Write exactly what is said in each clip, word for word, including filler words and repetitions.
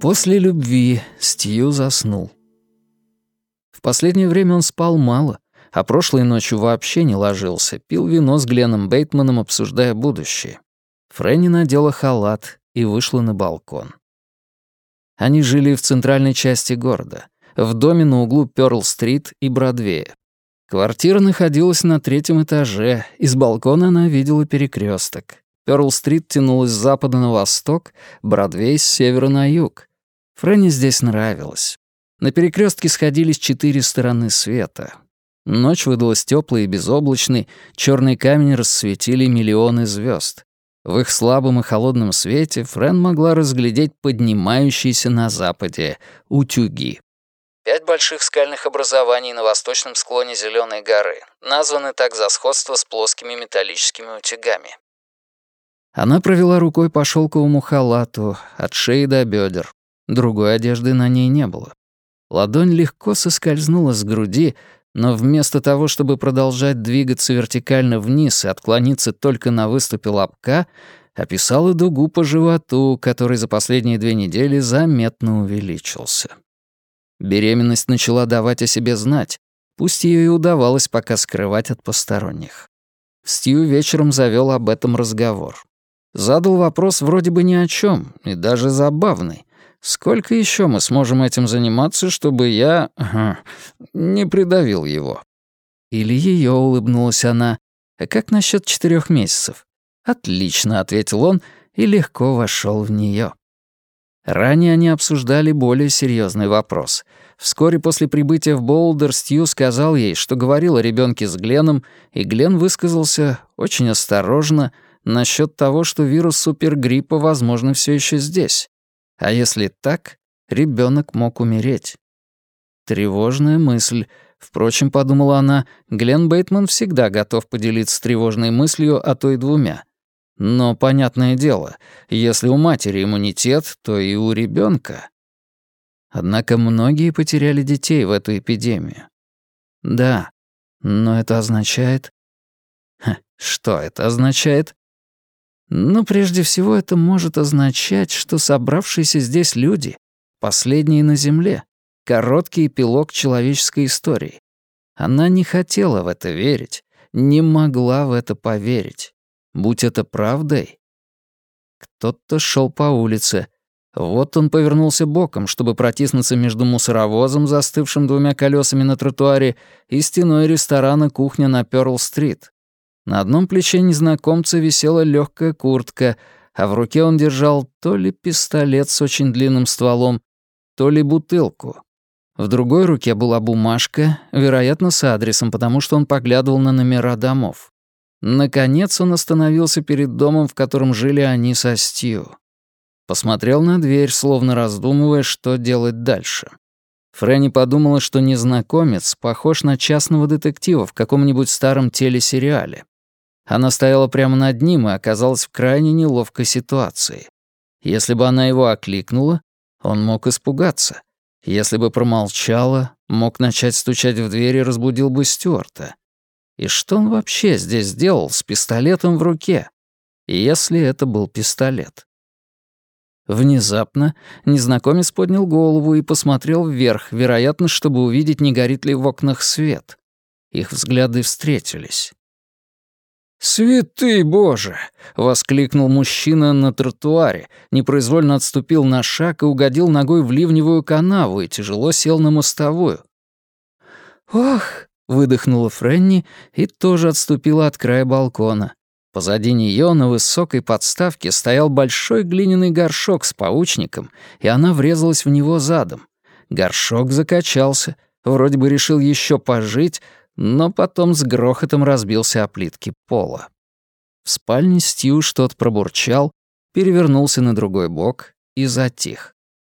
После любви Стью заснул. В последнее время он спал мало, а прошлой ночью вообще не ложился, пил вино с Гленном Бейтманом, обсуждая будущее. Фрэнни надела халат и вышла на балкон. Они жили в центральной части города, в доме на углу Пёрл-стрит и Бродвея. Квартира находилась на третьем этаже, и с балкона она видела перекресток. Пёрл-стрит тянулась с запада на восток, Бродвей — с севера на юг. Фрэнни здесь нравилось. На перекрестке сходились четыре стороны света. Ночь выдалась тёплой и безоблачной, чёрный камень рассветили миллионы звёзд. В их слабом и холодном свете Фрэн могла разглядеть поднимающиеся на западе утюги. Пять больших скальных образований на восточном склоне Зелёной горы названы так за сходство с плоскими металлическими утюгами. Она провела рукой по шелковому халату от шеи до бедер. Другой одежды на ней не было. Ладонь легко соскользнула с груди, но вместо того, чтобы продолжать двигаться вертикально вниз и отклониться только на выступе лобка, описала дугу по животу, который за последние две недели заметно увеличился. Беременность начала давать о себе знать, пусть ее и удавалось пока скрывать от посторонних. Стью вечером завел об этом разговор. Задал вопрос вроде бы ни о чем, и даже забавный. Сколько еще мы сможем этим заниматься, чтобы я ага, не придавил его? Или ее, улыбнулась она. А как насчет четырех месяцев? Отлично, ответил он и легко вошел в нее. Ранее они обсуждали более серьезный вопрос. Вскоре после прибытия в Боулдер Стью сказал ей, что говорил о ребенке с Гленном, и Глен высказался очень осторожно насчет того, что вирус супергриппа, возможно, все еще здесь. А если так, ребенок мог умереть. Тревожная мысль. Впрочем, подумала она, Глен Бейтман всегда готов поделиться тревожной мыслью, а то и двумя. Но, понятное дело, если у матери иммунитет, то и у ребенка. Однако многие потеряли детей в эту эпидемию. Да, но это означает... Ха, что это означает? Ну, прежде всего, это может означать, что собравшиеся здесь люди — последние на Земле, короткий эпилог человеческой истории. Она не хотела в это верить, не могла в это поверить. Будь это правдой. Кто-то шел по улице. Вот он повернулся боком, чтобы протиснуться между мусоровозом, застывшим двумя колесами на тротуаре, и стеной ресторана «Кухня» на Пёрл-стрит. На одном плече незнакомца висела легкая куртка, а в руке он держал то ли пистолет с очень длинным стволом, то ли бутылку. В другой руке была бумажка, вероятно, с адресом, потому что он поглядывал на номера домов. Наконец он остановился перед домом, в котором жили они со Стью. Посмотрел на дверь, словно раздумывая, что делать дальше. Фрэнни подумала, что незнакомец похож на частного детектива в каком-нибудь старом телесериале. Она стояла прямо над ним и оказалась в крайне неловкой ситуации. Если бы она его окликнула, он мог испугаться. Если бы промолчала, мог начать стучать в дверь и разбудил бы Стюарта. И что он вообще здесь делал с пистолетом в руке? Если это был пистолет. Внезапно незнакомец поднял голову и посмотрел вверх, вероятно, чтобы увидеть, не горит ли в окнах свет. Их взгляды встретились. «Святый Боже!» — воскликнул мужчина на тротуаре, непроизвольно отступил на шаг и угодил ногой в ливневую канаву и тяжело сел на мостовую. «Ох!» — выдохнула Фрэнни и тоже отступила от края балкона. Позади нее на высокой подставке стоял большой глиняный горшок с паучником, и она врезалась в него задом. Горшок закачался, вроде бы решил еще пожить, но потом с грохотом разбился о плитки пола. В спальне Стью что-то пробурчал, перевернулся на другой бок и затих.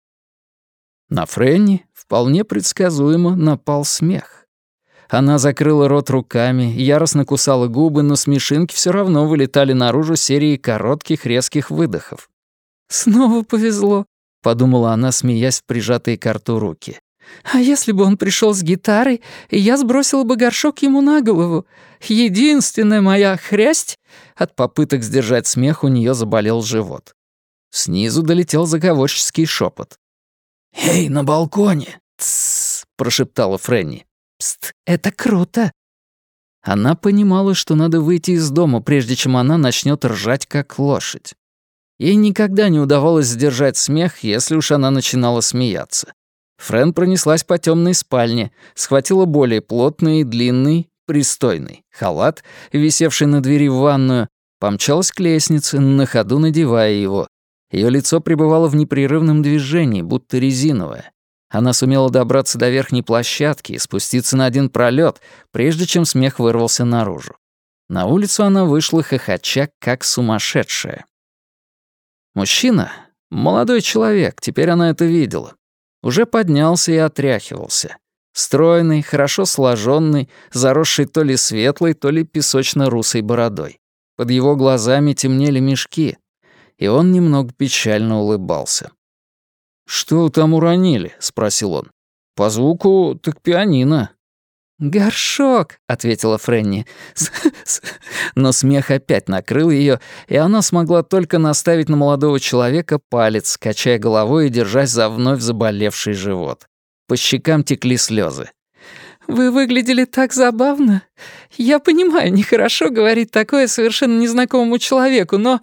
На Фрэнни вполне предсказуемо напал смех. Она закрыла рот руками, яростно кусала губы, но смешинки все равно вылетали наружу серией коротких резких выдохов. «Снова повезло», — подумала она, смеясь в прижатые к рту руки. «А если бы он пришел с гитарой, и я сбросила бы горшок ему на голову? Единственная моя хрясть!» От попыток сдержать смех у нее заболел живот. Снизу долетел заговорческий шепот. «Эй, на балконе!» «Тссс!» — прошептала Фрэнни. «Пст, это круто!» Она понимала, что надо выйти из дома, прежде чем она начнет ржать, как лошадь. Ей никогда не удавалось сдержать смех, если уж она начинала смеяться. Фрэн пронеслась по темной спальне, схватила более плотный и длинный, пристойный халат, висевший на двери в ванную, помчалась к лестнице, на ходу надевая его. Ее лицо пребывало в непрерывном движении, будто резиновое. Она сумела добраться до верхней площадки и спуститься на один пролет, прежде чем смех вырвался наружу. На улицу она вышла хохоча, как сумасшедшая. Мужчина, молодой человек, теперь она это видела, уже поднялся и отряхивался. Стройный, хорошо сложенный, заросший то ли светлой, то ли песочно-русой бородой. Под его глазами темнели мешки, и он немного печально улыбался. «Что там уронили?» — спросил он. «По звуку так пианино». «Горшок», — ответила Фрэнни. Но смех опять накрыл ее, и она смогла только наставить на молодого человека палец, качая головой и держась за вновь заболевший живот. По щекам текли слезы. «Вы выглядели так забавно. Я понимаю, нехорошо говорить такое совершенно незнакомому человеку, но...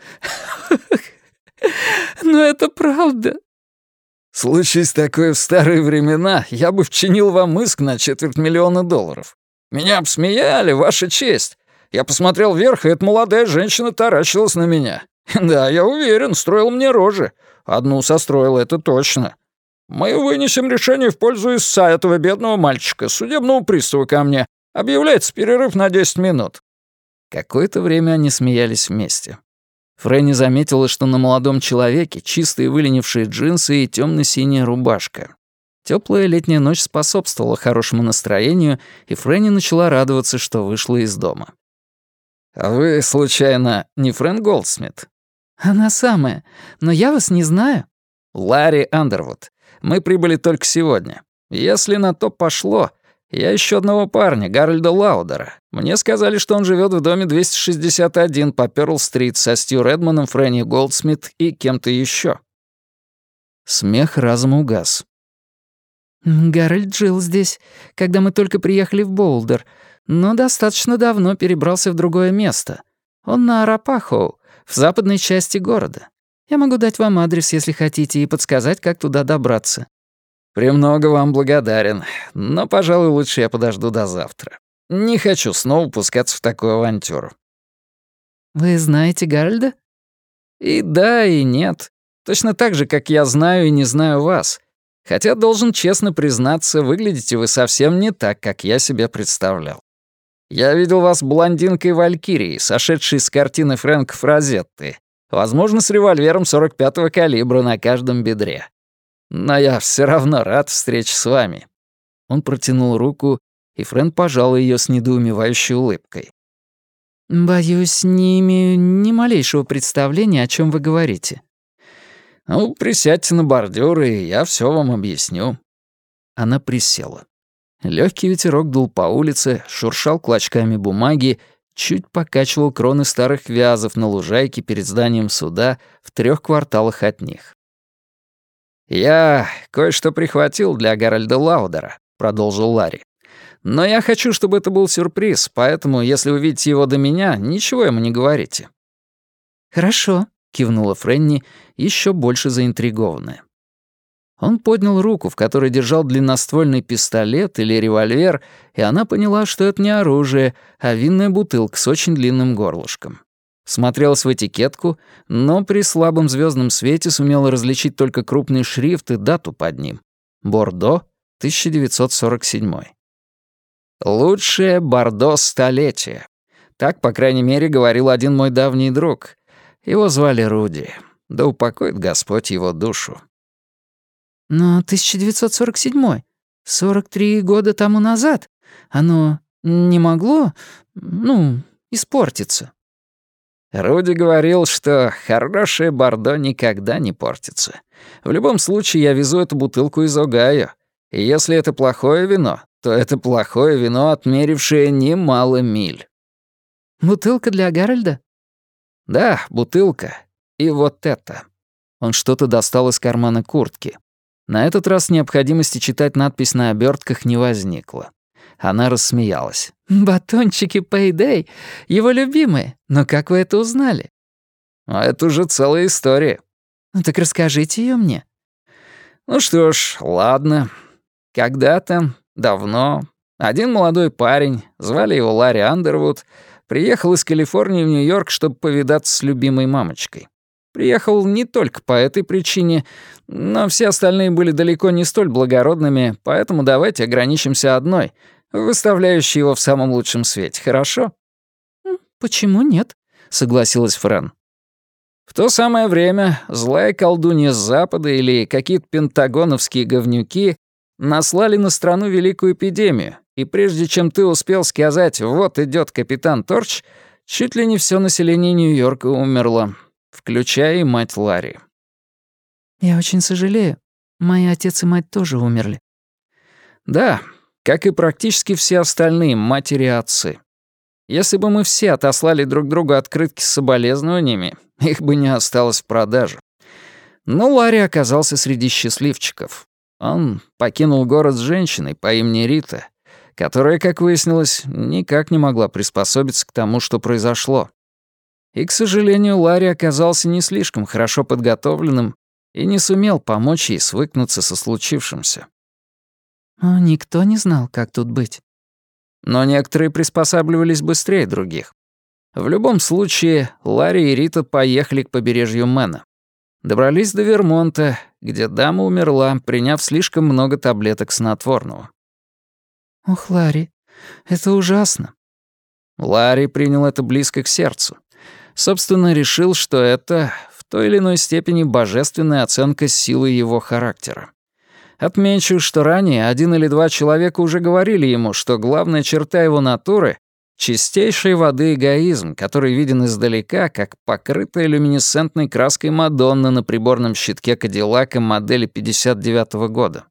но это правда». «Случись такое в старые времена, я бы вчинил вам иск на четверть миллиона долларов. Меня обсмеяли, ваша честь. Я посмотрел вверх, и эта молодая женщина таращилась на меня. Да, я уверен, строил мне рожи. Одну состроил, это точно. Мы вынесем решение в пользу истца этого бедного мальчика, судебного пристава ко мне. Объявляется перерыв на десять минут». Какое-то время они смеялись вместе. Фрэнни заметила, что на молодом человеке чистые выленившие джинсы и темно-синяя рубашка. Теплая летняя ночь способствовала хорошему настроению, и Фрэнни начала радоваться, что вышла из дома. «А вы, случайно, не Фрэн Голдсмит?» «Она самая. Но я вас не знаю». «Ларри Андервуд. Мы прибыли только сегодня. Если на то пошло, я ищу одного парня, Гарольда Лаудера. Мне сказали, что он живет в доме двести шестьдесят один по Пёрл-стрит со Стью Редманом, Фрэнни Голдсмит и кем-то еще». Смех разом угас. «Гарольд жил здесь, когда мы только приехали в Боулдер, но достаточно давно перебрался в другое место. Он на Арапахоу, в западной части города. Я могу дать вам адрес, если хотите, и подсказать, как туда добраться». «Премного вам благодарен, но, пожалуй, лучше я подожду до завтра. Не хочу снова пускаться в такую авантюру». «Вы знаете Гарольда?» «И да, и нет. Точно так же, как я знаю и не знаю вас. Хотя, должен честно признаться, выглядите вы совсем не так, как я себе представлял. Я видел вас блондинкой-валькирией, сошедшей с картины Фрэнка Фразетты, возможно, с револьвером сорок пятого калибра на каждом бедре. Но я все равно рад встрече с вами». Он протянул руку, и Фрэн пожал ее с недоумевающей улыбкой. «Боюсь, не имею ни малейшего представления, о чем вы говорите». «Ну, присядьте на бордюр, и я все вам объясню». Она присела. Легкий ветерок дул по улице, шуршал клочками бумаги, чуть покачивал кроны старых вязов на лужайке перед зданием суда в трех кварталах от них. «Я кое-что прихватил для Гарольда Лаудера», — продолжил Ларри. «Но я хочу, чтобы это был сюрприз, поэтому, если увидите его до меня, ничего ему не говорите». «Хорошо», — кивнула Фрэнни, еще больше заинтригованная. Он поднял руку, в которой держал длинноствольный пистолет или револьвер, и она поняла, что это не оружие, а винная бутылка с очень длинным горлышком. Смотрелась в этикетку, но при слабом звездном свете сумела различить только крупный шрифт и дату под ним. Бордо, тысяча девятьсот сорок седьмой. «Лучшее Бордо столетия». Так, по крайней мере, говорил один мой давний друг. Его звали Руди. Да упокоит Господь его душу. «Но тысяча девятьсот сорок седьмой, сорок три года тому назад, оно не могло, ну, испортиться». Руди говорил, что хорошее бордо никогда не портится. В любом случае, я везу эту бутылку из Огайо. И если это плохое вино, то это плохое вино, отмерившее немало миль. «Бутылка для Гарольда?» «Да, бутылка. И вот это». Он что-то достал из кармана куртки. На этот раз необходимости читать надпись на обертках не возникло. Она рассмеялась. «Батончики Payday, его любимые. Но как вы это узнали?» «А это уже целая история». «Ну так расскажите ее мне». «Ну что ж, ладно. Когда-то, давно, один молодой парень, звали его Ларри Андервуд, приехал из Калифорнии в Нью-Йорк, чтобы повидаться с любимой мамочкой. Приехал не только по этой причине, но все остальные были далеко не столь благородными, поэтому давайте ограничимся одной, выставляющей его в самом лучшем свете, хорошо?» «Почему нет?» — согласилась Фрэн. В то самое время злая колдунья с Запада или какие-то пентагоновские говнюки наслали на страну великую эпидемию, и прежде чем ты успел сказать «вот идет капитан Торч», чуть ли не все население Нью-Йорка умерло, включая и мать Ларри. «Я очень сожалею. Мои отец и мать тоже умерли». «Да, как и практически все остальные матери и отцы. Если бы мы все отослали друг другу открытки с соболезнованиями, их бы не осталось в продаже. Но Ларри оказался среди счастливчиков. Он покинул город с женщиной по имени Рита, которая, как выяснилось, никак не могла приспособиться к тому, что произошло. И, к сожалению, Ларри оказался не слишком хорошо подготовленным и не сумел помочь ей свыкнуться со случившимся. «Но никто не знал, как тут быть». Но некоторые приспосабливались быстрее других. В любом случае, Ларри и Рита поехали к побережью Мэна. Добрались до Вермонта, где дама умерла, приняв слишком много таблеток снотворного. «Ох, Ларри, это ужасно». Ларри принял это близко к сердцу. Собственно, решил, что это в той или иной степени божественная оценка силы его характера. Отмечу, что ранее один или два человека уже говорили ему, что главная черта его натуры — чистейшей воды эгоизм, который виден издалека, как покрытая люминесцентной краской Мадонна на приборном щитке Кадиллака модели пятьдесят девятого года.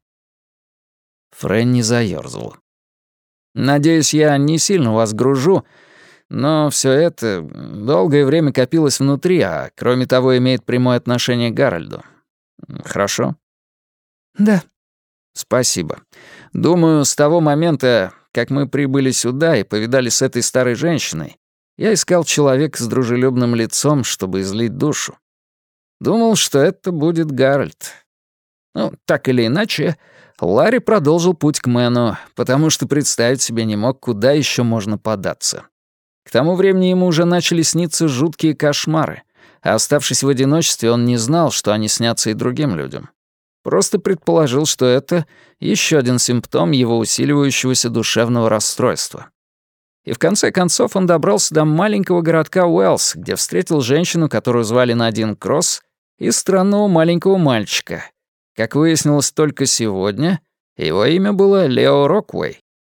Фрэнни заёрзала. «Надеюсь, я не сильно вас гружу, но все это долгое время копилось внутри, а кроме того имеет прямое отношение к Гарольду. Хорошо?» «Да». «Спасибо. Думаю, с того момента, как мы прибыли сюда и повидали с этой старой женщиной, я искал человека с дружелюбным лицом, чтобы излить душу. Думал, что это будет Гарольд. Ну, так или иначе, Ларри продолжил путь к Мэну, потому что представить себе не мог, куда еще можно податься. К тому времени ему уже начали сниться жуткие кошмары, а оставшись в одиночестве, он не знал, что они снятся и другим людям. Просто предположил, что это еще один симптом его усиливающегося душевного расстройства. И в конце концов он добрался до маленького городка Уэллс, где встретил женщину, которую звали Надин Кросс, и странного маленького мальчика. Как выяснилось только сегодня, его имя было Лео Роквей.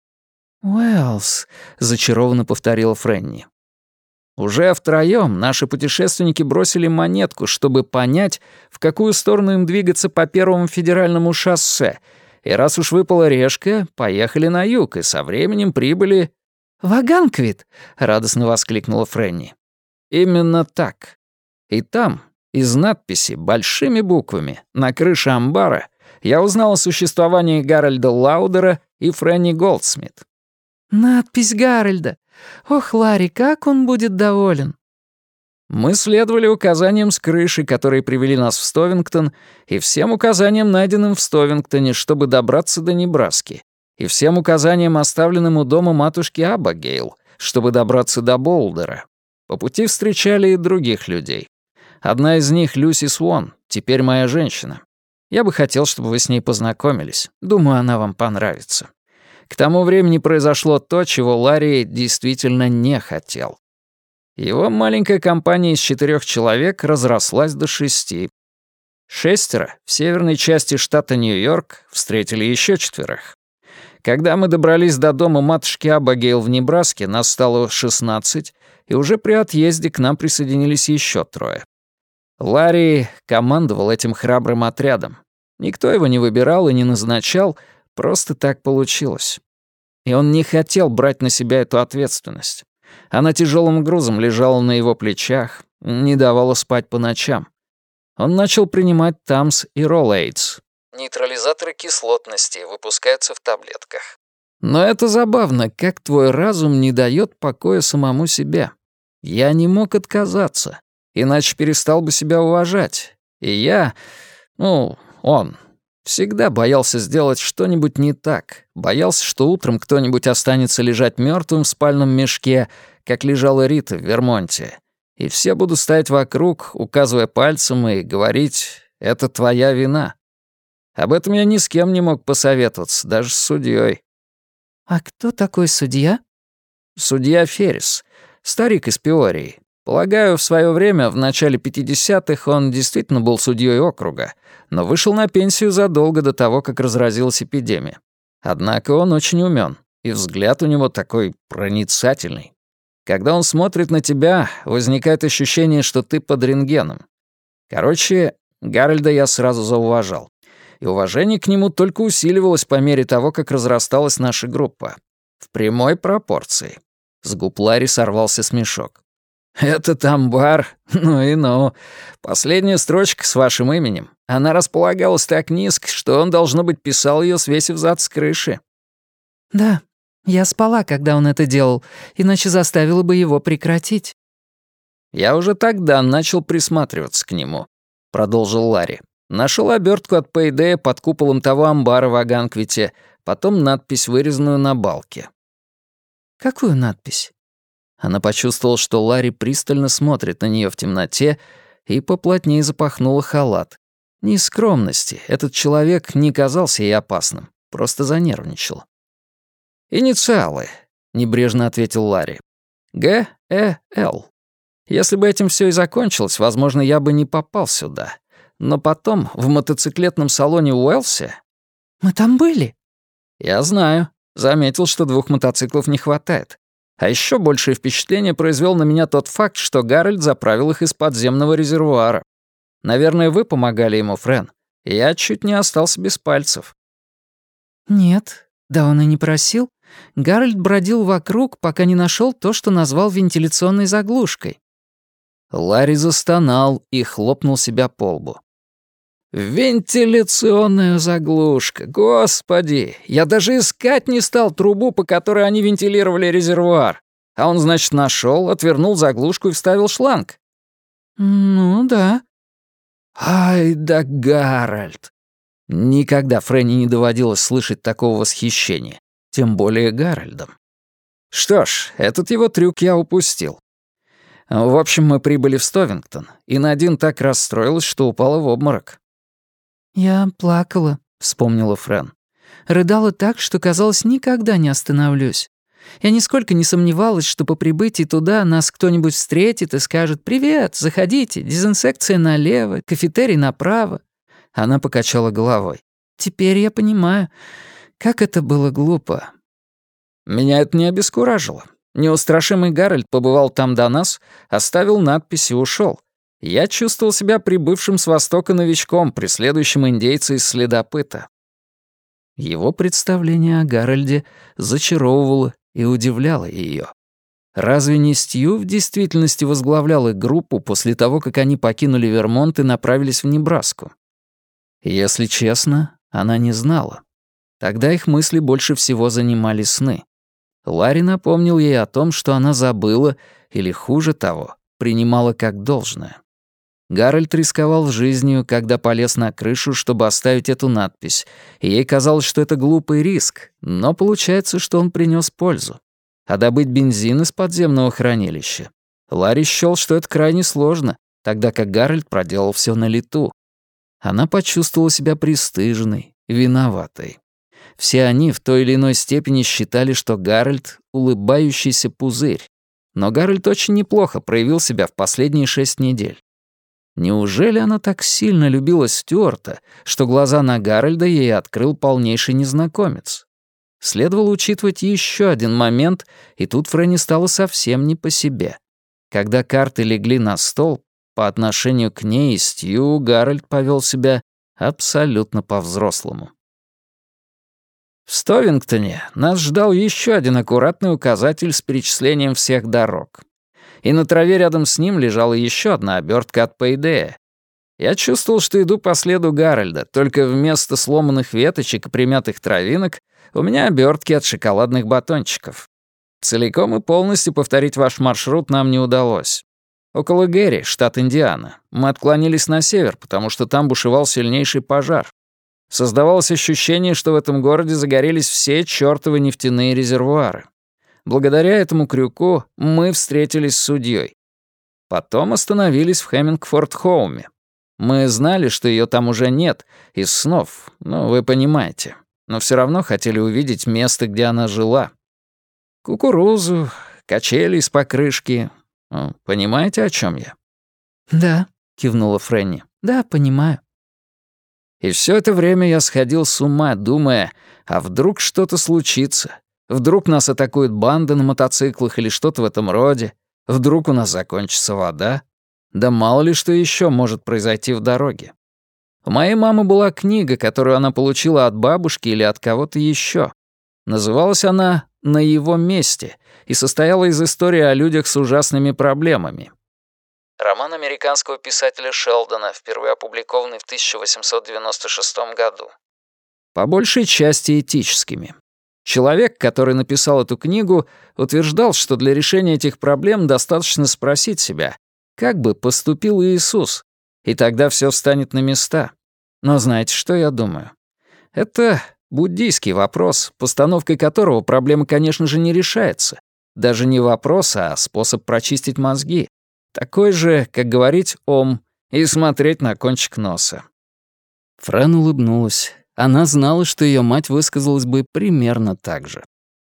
«Уэллс», — зачарованно повторила Фрэнни. Уже втроём наши путешественники бросили монетку, чтобы понять, в какую сторону им двигаться по Первому федеральному шоссе, и раз уж выпала решка, поехали на юг, и со временем прибыли... «В Аганквит!» — радостно воскликнула Фрэнни. «Именно так. И там, из надписи, большими буквами, на крыше амбара, я узнал о существовании Гарольда Лаудера и Фрэнни Голдсмит». «Надпись Гарольда! Ох, Ларри, как он будет доволен!» Мы следовали указаниям с крыши, которые привели нас в Стовингтон, и всем указаниям, найденным в Стовингтоне, чтобы добраться до Небраски, и всем указаниям, оставленным у дома матушки Абагейл, чтобы добраться до Болдера. По пути встречали и других людей. Одна из них — Люси Свон, теперь моя женщина. Я бы хотел, чтобы вы с ней познакомились. Думаю, она вам понравится. К тому времени произошло то, чего Ларри действительно не хотел. Его маленькая компания из четырех человек разрослась до шести. Шестеро в северной части штата Нью-Йорк встретили еще четверых. Когда мы добрались до дома матушки Абагейл в Небраске, нас стало шестнадцать, и уже при отъезде к нам присоединились еще трое. Ларри командовал этим храбрым отрядом. Никто его не выбирал и не назначал, просто так получилось. И он не хотел брать на себя эту ответственность. Она тяжелым грузом лежала на его плечах, не давала спать по ночам. Он начал принимать Тамс и Роллэйдс. Нейтрализаторы кислотности выпускаются в таблетках. Но это забавно, как твой разум не дает покоя самому себе. Я не мог отказаться, иначе перестал бы себя уважать. И я, ну, он, всегда боялся сделать что-нибудь не так. Боялся, что утром кто-нибудь останется лежать мертвым в спальном мешке, как лежала Рита в Вермонте. И все будут стоять вокруг, указывая пальцем и говорить «это твоя вина». Об этом я ни с кем не мог посоветоваться, даже с судьей. «А кто такой судья?» Судья Феррис, старик из Пиории. Полагаю, в свое время, в начале пятидесятых, он действительно был судьей округа, но вышел на пенсию задолго до того, как разразилась эпидемия. Однако он очень умен, и взгляд у него такой проницательный. Когда он смотрит на тебя, возникает ощущение, что ты под рентгеном. Короче, Гарольда я сразу зауважал. И уважение к нему только усиливалось по мере того, как разрасталась наша группа. В прямой пропорции. С губ Ларри сорвался смешок. «Это амбар? Ну и ну. Последняя строчка с вашим именем. Она располагалась так низко, что он, должно быть, писал ее, свесив зад с крыши». «Да, я спала, когда он это делал, иначе заставила бы его прекратить». «Я уже тогда начал присматриваться к нему», — продолжил Ларри. Нашел обертку от Пэйдея под куполом того амбара в Аганквите, потом надпись, вырезанную на балке. «Какую надпись?» Она почувствовала, что Ларри пристально смотрит на нее в темноте, и поплотнее запахнула халат. Не из скромности, этот человек не казался ей опасным, просто занервничал. «Инициалы», — небрежно ответил Ларри. «Г Э Л. Если бы этим все и закончилось, возможно, я бы не попал сюда. Но потом, в мотоциклетном салоне в Уэлсе...» «Мы там были?» «Я знаю. Заметил, что двух мотоциклов не хватает. А еще большее впечатление произвел на меня тот факт, что Гарольд заправил их из подземного резервуара. Наверное, вы помогали ему, Френ. Я чуть не остался без пальцев». «Нет, да он и не просил. Гарольд бродил вокруг, пока не нашел то, что назвал вентиляционной заглушкой». Ларри застонал и хлопнул себя по лбу. «Вентиляционная заглушка, господи! Я даже искать не стал трубу, по которой они вентилировали резервуар. А он, значит, нашел, отвернул заглушку и вставил шланг». «Ну да». «Ай да Гарольд!» Никогда Фрэнни не доводилось слышать такого восхищения, тем более Гарольдом. Что ж, этот его трюк я упустил. В общем, мы прибыли в Стовингтон, и Надин так расстроилась, что упала в обморок. «Я плакала», — вспомнила Фрэн. «Рыдала так, что, казалось, никогда не остановлюсь. Я нисколько не сомневалась, что по прибытии туда нас кто-нибудь встретит и скажет «Привет, заходите, дезинсекция налево, кафетерий направо». Она покачала головой. «Теперь я понимаю, как это было глупо». Меня это не обескуражило. Неустрашимый Гарольд побывал там до нас, оставил надпись и ушел. Я чувствовал себя прибывшим с востока новичком, преследующим индейца из следопыта. Его представление о Гарольде зачаровывало и удивляло ее. Разве не Стью в действительности возглавлял их группу после того, как они покинули Вермонт и направились в Небраску? Если честно, она не знала. Тогда их мысли больше всего занимали сны. Ларри напомнил ей о том, что она забыла, или, хуже того, принимала как должное. Гарольд рисковал жизнью, когда полез на крышу, чтобы оставить эту надпись, и ей казалось, что это глупый риск, но получается, что он принес пользу. А добыть бензин из подземного хранилища? Ларри счёл, что это крайне сложно, тогда как Гарольд проделал все на лету. Она почувствовала себя пристыженной, виноватой. Все они в той или иной степени считали, что Гарольд — улыбающийся пузырь. Но Гарольд очень неплохо проявил себя в последние шесть недель. Неужели она так сильно любила Стюарта, что глаза на Гарольда ей открыл полнейший незнакомец? Следовало учитывать еще один момент, и тут Фрэнни стало совсем не по себе. Когда карты легли на стол, по отношению к ней и Стью Гарольд повел себя абсолютно по-взрослому. В Стовингтоне нас ждал еще один аккуратный указатель с перечислением всех дорог. И на траве рядом с ним лежала еще одна обертка от Пэйдея. Я чувствовал, что иду по следу Гарольда, только вместо сломанных веточек и примятых травинок у меня обертки от шоколадных батончиков. Целиком и полностью повторить ваш маршрут нам не удалось. Около Гэри, штат Индиана, мы отклонились на север, потому что там бушевал сильнейший пожар. Создавалось ощущение, что в этом городе загорелись все чёртовы нефтяные резервуары. Благодаря этому крюку мы встретились с судьей. Потом остановились в Хеммингфорд-Хоуме. Мы знали, что ее там уже нет, из снов, ну, вы понимаете. Но все равно хотели увидеть место, где она жила. Кукурузу, качели из покрышки. Ну, понимаете, о чем я? «Да», — кивнула Фрэнни. «Да, понимаю». И все это время я сходил с ума, думая, а вдруг что-то случится? Вдруг нас атакует банда на мотоциклах или что-то в этом роде? Вдруг у нас закончится вода? Да мало ли что еще может произойти в дороге. У моей мамы была книга, которую она получила от бабушки или от кого-то еще. Называлась она «На его месте» и состояла из истории о людях с ужасными проблемами. Роман американского писателя Шелдона, впервые опубликованный в тысяча восемьсот девяносто шестом году. По большей части этическими. Человек, который написал эту книгу, утверждал, что для решения этих проблем достаточно спросить себя, как бы поступил Иисус, и тогда все встанет на места. Но знаете, что я думаю? Это буддийский вопрос, постановкой которого проблема, конечно же, не решается. Даже не вопрос, а способ прочистить мозги. Такой же, как говорить «ом» и смотреть на кончик носа. Фрэн улыбнулась. Она знала, что ее мать высказалась бы примерно так же.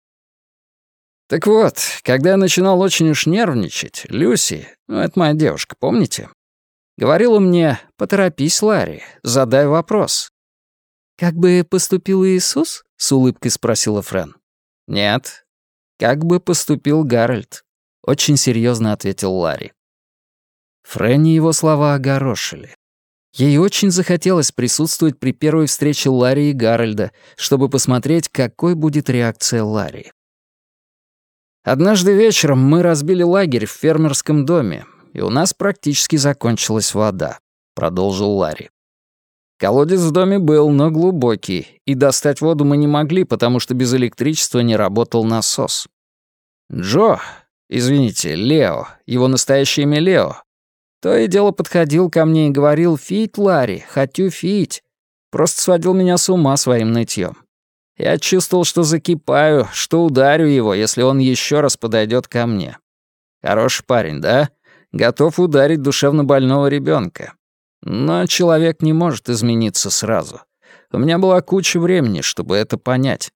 Так вот, когда я начинал очень уж нервничать, Люси, ну, это моя девушка, помните? Говорила мне: «Поторопись, Ларри, задай вопрос». «Как бы поступил Иисус?» — с улыбкой спросила Фрэн. «Нет. Как бы поступил Гарольд?» — очень серьезно ответил Ларри. Фрэнни его слова огорошили. Ей очень захотелось присутствовать при первой встрече Ларри и Гарольда, чтобы посмотреть, какой будет реакция Ларри. «Однажды вечером мы разбили лагерь в фермерском доме, и у нас практически закончилась вода», — продолжил Ларри. «Колодец в доме был, но глубокий, и достать воду мы не могли, потому что без электричества не работал насос. Джо, извините, Лео, его настоящее имя Лео, то и дело подходил ко мне и говорил: «Фить, Ларри, хочу фить». Просто сводил меня с ума своим нытьем. Я чувствовал, что закипаю, что ударю его, если он еще раз подойдет ко мне. Хороший парень, да? Готов ударить душевно больного ребенка. Но человек не может измениться сразу. У меня была куча времени, чтобы это понять.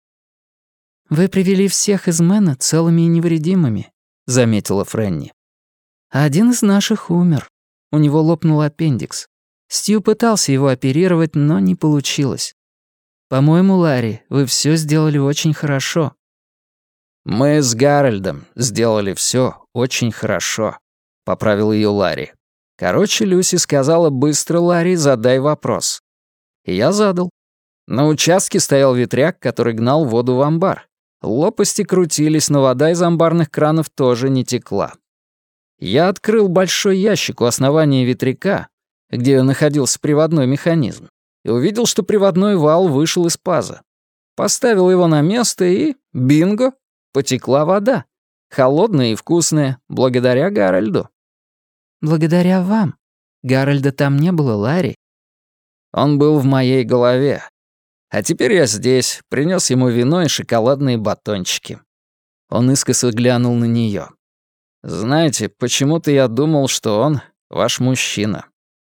«Вы привели всех из Мэна целыми и невредимыми», — заметила Фрэнни. «А один из наших умер. У него лопнул аппендикс. Стью пытался его оперировать, но не получилось. По-моему, Ларри, вы все сделали очень хорошо». «Мы с Гарольдом сделали все очень хорошо», — поправил ее Ларри. Короче, Люси сказала: «Быстро, Ларри, задай вопрос». И я задал. На участке стоял ветряк, который гнал воду в амбар. Лопасти крутились, но вода из амбарных кранов тоже не текла. Я открыл большой ящик у основания ветряка, где находился приводной механизм, и увидел, что приводной вал вышел из паза. Поставил его на место, и бинго, потекла вода. Холодная и вкусная, благодаря Гарольду. «Благодаря вам. Гарольда там не было, Ларри». Он был в моей голове. А теперь я здесь, принес ему вино и шоколадные батончики. Он искоса глянул на нее. «Знаете, почему-то я думал, что он ваш мужчина».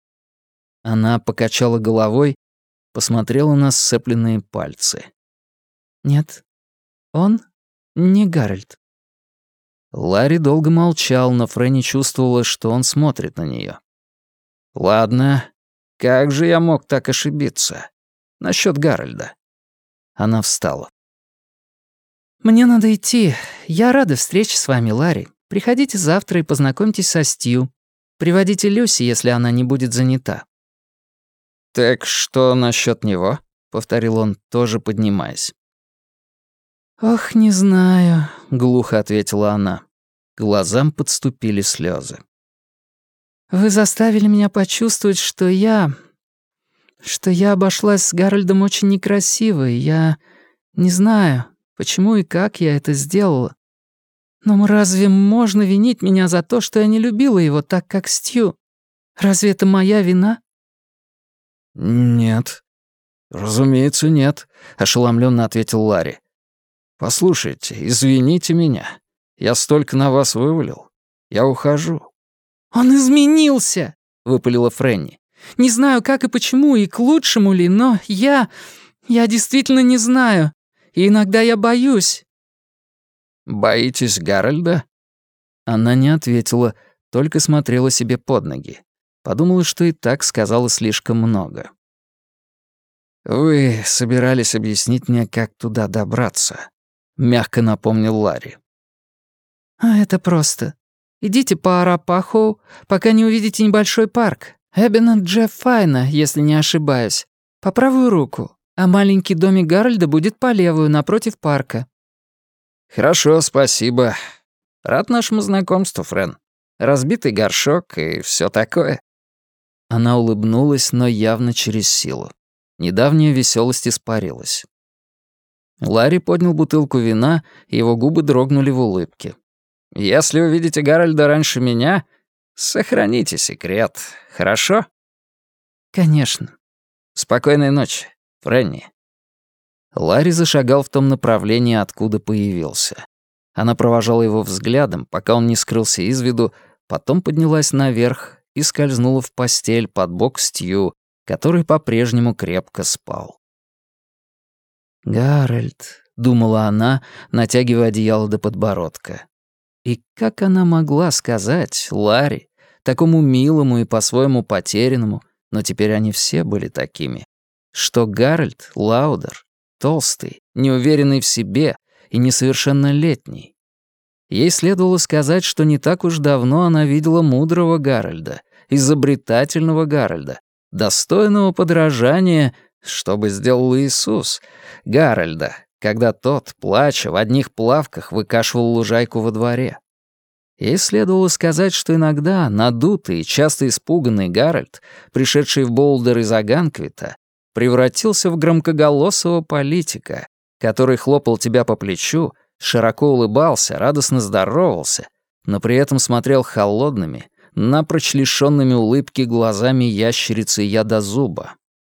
Она покачала головой, посмотрела на сцепленные пальцы. «Нет, он не Гарольд». Ларри долго молчал, но Фрэнни чувствовала, что он смотрит на нее. «Ладно, как же я мог так ошибиться? Насчет Гарольда». Она встала. «Мне надо идти. Я рада встрече с вами, Ларри. Приходите завтра и познакомьтесь со Стью. Приводите Люси, если она не будет занята». «Так что насчет него?» — повторил он, тоже поднимаясь. «Ох, не знаю», — глухо ответила она. К глазам подступили слезы. Вы заставили меня почувствовать, что я... что я обошлась с Гарольдом очень некрасиво, и я не знаю, почему и как я это сделала. Но разве можно винить меня за то, что я не любила его так, как Стью? Разве это моя вина?» «Нет, разумеется, нет», — ошеломленно ответил Ларри. «Послушайте, извините меня. Я столько на вас вывалил. Я ухожу». «Он изменился!» — выпалила Фрэнни. «Не знаю, как и почему, и к лучшему ли, но я... я действительно не знаю. И иногда я боюсь». «Боитесь Гарольда?» Она не ответила, только смотрела себе под ноги. Подумала, что и так сказала слишком много. «Вы собирались объяснить мне, как туда добраться», — мягко напомнил Ларри. «А это просто. Идите по Арапахоу, пока не увидите небольшой парк. Эббина Джефф Файна, если не ошибаюсь. По правую руку. А маленький домик Гарольда будет по левую, напротив парка». «Хорошо, спасибо. Рад нашему знакомству, Френ. Разбитый горшок и все такое». Она улыбнулась, но явно через силу. Недавняя веселость испарилась. Ларри поднял бутылку вина, и его губы дрогнули в улыбке. «Если увидите Гарольда раньше меня, сохраните секрет, хорошо?» «Конечно». «Спокойной ночи, Фрэнни». Ларри зашагал в том направлении, откуда появился. Она провожала его взглядом, пока он не скрылся из виду, потом поднялась наверх и скользнула в постель под бок Стью, который по-прежнему крепко спал. «Гарольд», — думала она, натягивая одеяло до подбородка. И как она могла сказать Ларри, такому милому и по-своему потерянному, но теперь они все были такими, что Гарольд Лаудер толстый, неуверенный в себе и несовершеннолетний. Ей следовало сказать, что не так уж давно она видела мудрого Гарольда, изобретательного Гарольда, достойного подражания, что бы сделал Иисус, Гарольда, когда тот, плача, в одних плавках выкашивал лужайку во дворе. Ей следовало сказать, что иногда надутый и часто испуганный Гарольд, пришедший в Болдер из Аганквита, превратился в громкоголосого политика, который хлопал тебя по плечу, широко улыбался, радостно здоровался, но при этом смотрел холодными, напрочь лишёнными улыбки глазами ящерицы ядозуба.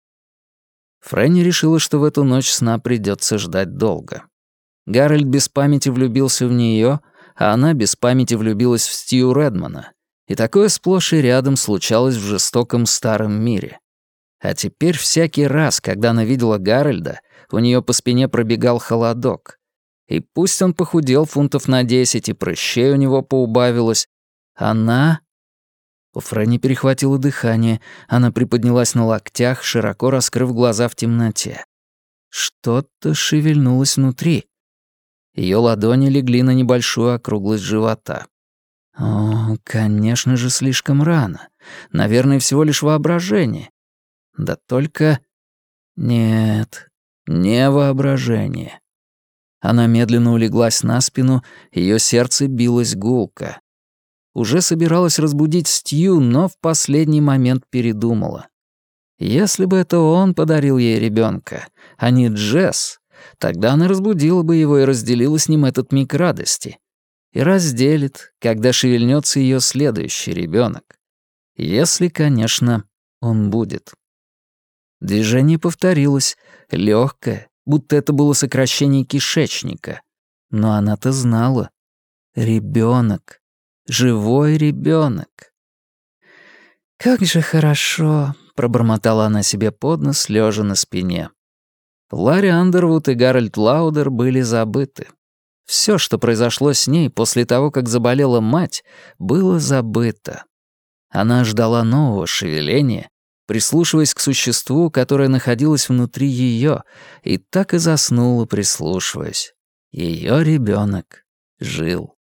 Фрэнни решила, что в эту ночь сна придётся ждать долго. Гарольд без памяти влюбился в неё, а она без памяти влюбилась в Стью Редмана, и такое сплошь и рядом случалось в жестоком старом мире. А теперь всякий раз, когда она видела Гарольда, у неё по спине пробегал холодок. И пусть он похудел фунтов на десять, и прыщей у него поубавилось, она... У Фрэнни перехватило дыхание, она приподнялась на локтях, широко раскрыв глаза в темноте. Что-то шевельнулось внутри. Её ладони легли на небольшую округлость живота. О, конечно же, слишком рано. Наверное, всего лишь воображение. Да только... Нет, не воображение. Она медленно улеглась на спину, её сердце билось гулко. Уже собиралась разбудить Стью, но в последний момент передумала. Если бы это он подарил ей ребёнка, а не Джесс, тогда она разбудила бы его и разделила с ним этот миг радости. И разделит, когда шевельнется её следующий ребёнок. Если, конечно, он будет. Движение повторилось, лёгкое, будто это было сокращение кишечника. Но она-то знала. Ребёнок. Живой ребёнок. «Как же хорошо», — пробормотала она себе под нос, лёжа на спине. Ларри Андервуд и Гарольд Лаудер были забыты. Всё, что произошло с ней после того, как заболела мать, было забыто. Она ждала нового шевеления, прислушиваясь к существу, которое находилось внутри её, и так и заснула, прислушиваясь. Её ребёнок жил.